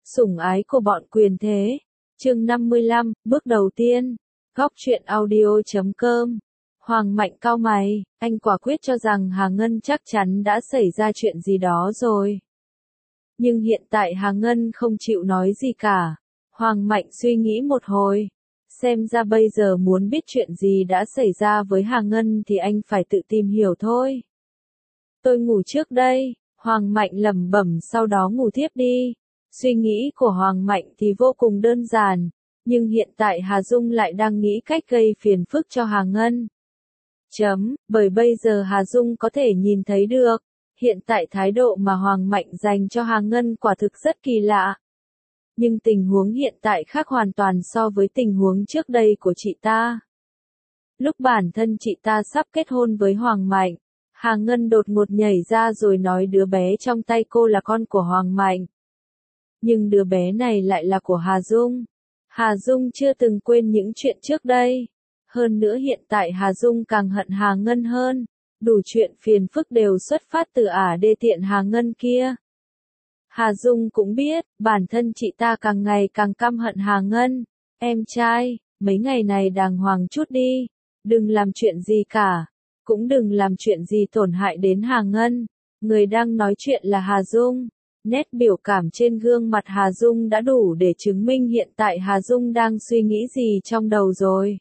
Sủng ái của bọn quyền thế. Chương 55, bước đầu tiên. Góc truyện audio.com. Hoàng Mạnh cau mày, anh quả quyết cho rằng Hà Ngân chắc chắn đã xảy ra chuyện gì đó rồi. Nhưng hiện tại Hà Ngân không chịu nói gì cả. Hoàng Mạnh suy nghĩ một hồi. Xem ra bây giờ muốn biết chuyện gì đã xảy ra với Hà Ngân thì anh phải tự tìm hiểu thôi. Tôi ngủ trước đây, Hoàng Mạnh lẩm bẩm sau đó ngủ thiếp đi. Suy nghĩ của Hoàng Mạnh thì vô cùng đơn giản, nhưng hiện tại Hà Dung lại đang nghĩ cách gây phiền phức cho Hà Ngân. Bởi bây giờ Hà Dung có thể nhìn thấy được, hiện tại thái độ mà Hoàng Mạnh dành cho Hà Ngân quả thực rất kỳ lạ. Nhưng tình huống hiện tại khác hoàn toàn so với tình huống trước đây của chị ta. Lúc bản thân chị ta sắp kết hôn với Hoàng Mạnh, Hà Ngân đột ngột nhảy ra rồi nói đứa bé trong tay cô là con của Hoàng Mạnh. Nhưng đứa bé này lại là của Hà Dung. Hà Dung chưa từng quên những chuyện trước đây. Hơn nữa hiện tại Hà Dung càng hận Hà Ngân hơn. Đủ chuyện phiền phức đều xuất phát từ đê tiện Hà Ngân kia. Hà Dung cũng biết, bản thân chị ta càng ngày càng căm hận Hà Ngân. Em trai, mấy ngày này đàng hoàng chút đi. Đừng làm chuyện gì cả. Cũng đừng làm chuyện gì tổn hại đến Hà Ngân. Người đang nói chuyện là Hà Dung. Nét biểu cảm trên gương mặt Hà Dung đã đủ để chứng minh hiện tại Hà Dung đang suy nghĩ gì trong đầu rồi.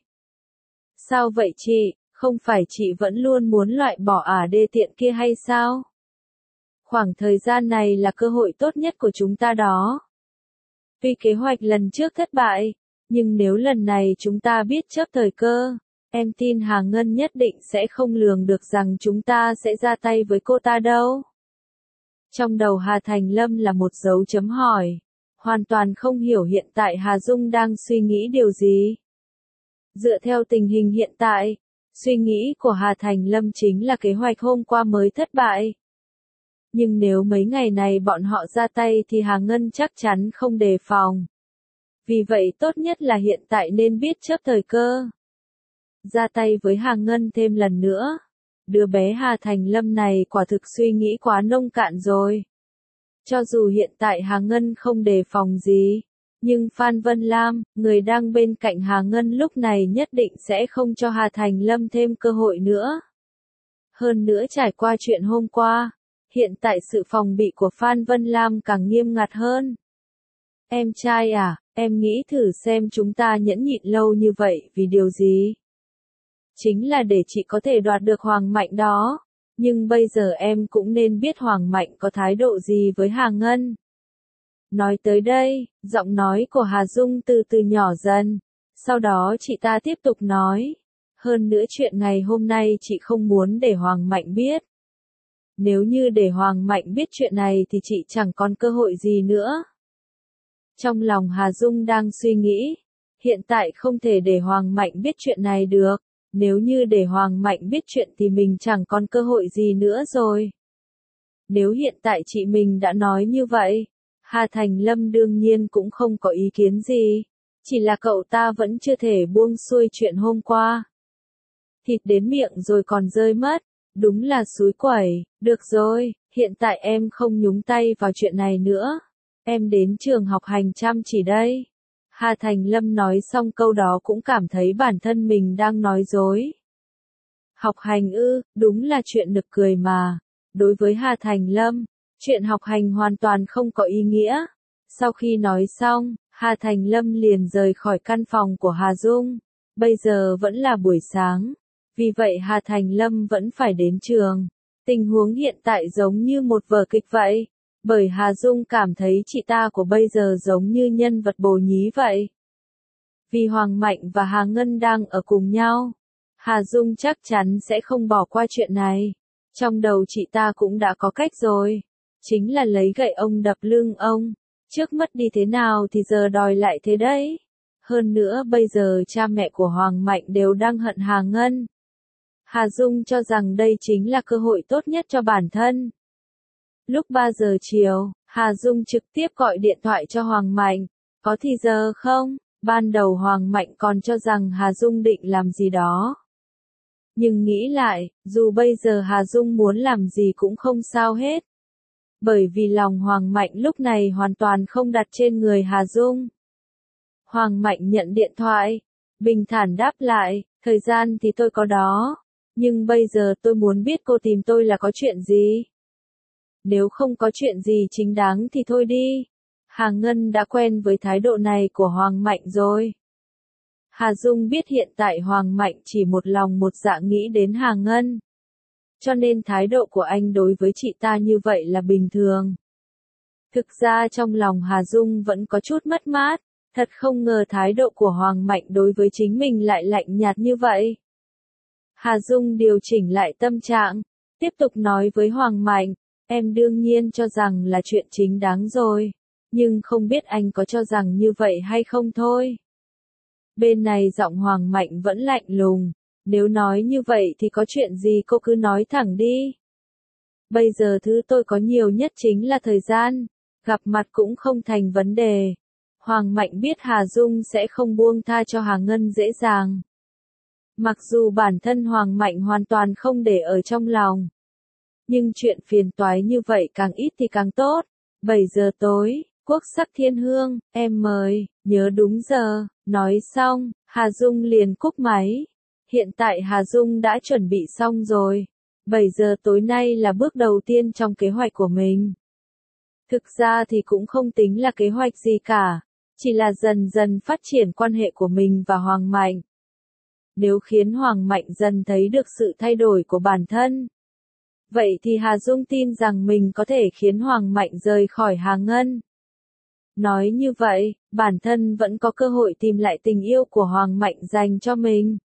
Sao vậy chị, không phải chị vẫn luôn muốn loại bỏ đê tiện kia hay sao? Khoảng thời gian này là cơ hội tốt nhất của chúng ta đó. Tuy kế hoạch lần trước thất bại, nhưng nếu lần này chúng ta biết chớp thời cơ, em tin Hà Ngân nhất định sẽ không lường được rằng chúng ta sẽ ra tay với cô ta đâu. Trong đầu Hà Thành Lâm là một dấu chấm hỏi. Hoàn toàn không hiểu hiện tại Hà Dung đang suy nghĩ điều gì. Dựa theo tình hình hiện tại, suy nghĩ của Hà Thành Lâm chính là kế hoạch hôm qua mới thất bại. Nhưng nếu mấy ngày này bọn họ ra tay thì Hà Ngân chắc chắn không đề phòng. Vì vậy tốt nhất là hiện tại nên biết chớp thời cơ. Ra tay với Hà Ngân thêm lần nữa. Đứa bé Hà Thành Lâm này quả thực suy nghĩ quá nông cạn rồi. Cho dù hiện tại Hà Ngân không đề phòng gì, nhưng Phan Vân Lam, người đang bên cạnh Hà Ngân lúc này nhất định sẽ không cho Hà Thành Lâm thêm cơ hội nữa. Hơn nữa trải qua chuyện hôm qua, hiện tại sự phòng bị của Phan Vân Lam càng nghiêm ngặt hơn. Em trai em nghĩ thử xem chúng ta nhẫn nhịn lâu như vậy vì điều gì? Chính là để chị có thể đoạt được Hoàng Mạnh đó. Nhưng bây giờ em cũng nên biết Hoàng Mạnh có thái độ gì với Hà Ngân. Nói tới đây, giọng nói của Hà Dung từ từ nhỏ dần. Sau đó chị ta tiếp tục nói. Hơn nữa chuyện ngày hôm nay chị không muốn để Hoàng Mạnh biết. Nếu như để Hoàng Mạnh biết chuyện này thì chị chẳng còn cơ hội gì nữa. Trong lòng Hà Dung đang suy nghĩ. Hiện tại không thể để Hoàng Mạnh biết chuyện này được. Nếu như để Hoàng Mạnh biết chuyện thì mình chẳng còn cơ hội gì nữa rồi. Nếu hiện tại chị mình đã nói như vậy, Hà Thành Lâm đương nhiên cũng không có ý kiến gì. Chỉ là cậu ta vẫn chưa thể buông xuôi chuyện hôm qua. Thịt đến miệng rồi còn rơi mất. Đúng là xúi quẩy. Được rồi, hiện tại em không nhúng tay vào chuyện này nữa. Em đến trường học hành chăm chỉ đây. Hà Thành Lâm nói xong câu đó cũng cảm thấy bản thân mình đang nói dối. Học hành đúng là chuyện nực cười mà. Đối với Hà Thành Lâm, chuyện học hành hoàn toàn không có ý nghĩa. Sau khi nói xong, Hà Thành Lâm liền rời khỏi căn phòng của Hà Dung. Bây giờ vẫn là buổi sáng. Vì vậy Hà Thành Lâm vẫn phải đến trường. Tình huống hiện tại giống như một vở kịch vậy. Bởi Hà Dung cảm thấy chị ta của bây giờ giống như nhân vật bồ nhí vậy. Vì Hoàng Mạnh và Hà Ngân đang ở cùng nhau, Hà Dung chắc chắn sẽ không bỏ qua chuyện này. Trong đầu chị ta cũng đã có cách rồi. Chính là lấy gậy ông đập lưng ông. Trước mất đi thế nào thì giờ đòi lại thế đấy. Hơn nữa bây giờ cha mẹ của Hoàng Mạnh đều đang hận Hà Ngân. Hà Dung cho rằng đây chính là cơ hội tốt nhất cho bản thân. Lúc 3 giờ chiều, Hà Dung trực tiếp gọi điện thoại cho Hoàng Mạnh. Có thì giờ không? Ban đầu Hoàng Mạnh còn cho rằng Hà Dung định làm gì đó. Nhưng nghĩ lại, dù bây giờ Hà Dung muốn làm gì cũng không sao hết. bởi vì lòng Hoàng Mạnh lúc này hoàn toàn không đặt trên người Hà Dung. Hoàng Mạnh nhận điện thoại, bình thản đáp lại, thời gian thì tôi có đó, nhưng bây giờ tôi muốn biết cô tìm tôi là có chuyện gì. Nếu không có chuyện gì chính đáng thì thôi đi. Hà Ngân đã quen với thái độ này của Hoàng Mạnh rồi. Hà Dung biết hiện tại Hoàng Mạnh chỉ một lòng một dạ nghĩ đến Hà Ngân. Cho nên thái độ của anh đối với chị ta như vậy là bình thường. Thực ra trong lòng Hà Dung vẫn có chút mất mát, thật không ngờ thái độ của Hoàng Mạnh đối với chính mình lại lạnh nhạt như vậy. Hà Dung điều chỉnh lại tâm trạng, tiếp tục nói với Hoàng Mạnh, em đương nhiên cho rằng là chuyện chính đáng rồi, nhưng không biết anh có cho rằng như vậy hay không thôi. Bên này giọng Hoàng Mạnh vẫn lạnh lùng, nếu nói như vậy thì có chuyện gì cô cứ nói thẳng đi. Bây giờ thứ tôi có nhiều nhất chính là thời gian, gặp mặt cũng không thành vấn đề. Hoàng Mạnh biết Hà Dung sẽ không buông tha cho Hà Ngân dễ dàng. Mặc dù bản thân Hoàng Mạnh hoàn toàn không để ở trong lòng. Nhưng chuyện phiền toái như vậy càng ít thì càng tốt. 7 giờ tối, Quốc Sắc Thiên Hương, em mời, nhớ đúng giờ. Nói xong, Hà Dung liền cúp máy. Hiện tại Hà Dung đã chuẩn bị xong rồi. 7 giờ tối nay là bước đầu tiên trong kế hoạch của mình. Thực ra thì cũng không tính là kế hoạch gì cả. Chỉ là dần dần phát triển quan hệ của mình và Hoàng Mạnh. Nếu khiến Hoàng Mạnh dần thấy được sự thay đổi của bản thân. Vậy thì Hà Dung tin rằng mình có thể khiến Hoàng Mạnh rời khỏi Hà Ngân. Nói như vậy, bản thân vẫn có cơ hội tìm lại tình yêu của Hoàng Mạnh dành cho mình.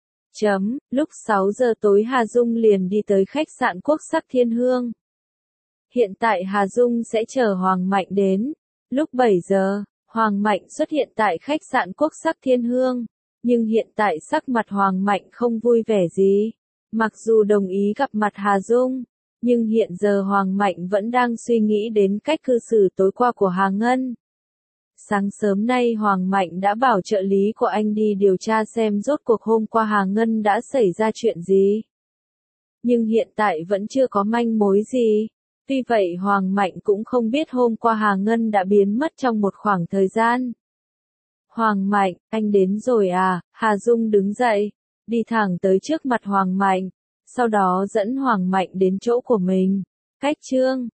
Lúc 6 giờ tối Hà Dung liền đi tới khách sạn Quốc Sắc Thiên Hương. Hiện tại Hà Dung sẽ chờ Hoàng Mạnh đến. Lúc 7 giờ, Hoàng Mạnh xuất hiện tại khách sạn Quốc Sắc Thiên Hương. Nhưng hiện tại sắc mặt Hoàng Mạnh không vui vẻ gì. Mặc dù đồng ý gặp mặt Hà Dung, nhưng hiện giờ Hoàng Mạnh vẫn đang suy nghĩ đến cách cư xử tối qua của Hà Ngân. Sáng sớm nay Hoàng Mạnh đã bảo trợ lý của anh đi điều tra xem rốt cuộc hôm qua Hà Ngân đã xảy ra chuyện gì. Nhưng hiện tại vẫn chưa có manh mối gì. Tuy vậy Hoàng Mạnh cũng không biết hôm qua Hà Ngân đã biến mất trong một khoảng thời gian. Hoàng Mạnh, anh đến rồi à? Hà Dung đứng dậy, đi thẳng tới trước mặt Hoàng Mạnh, sau đó dẫn Hoàng Mạnh đến chỗ của mình. Cách chương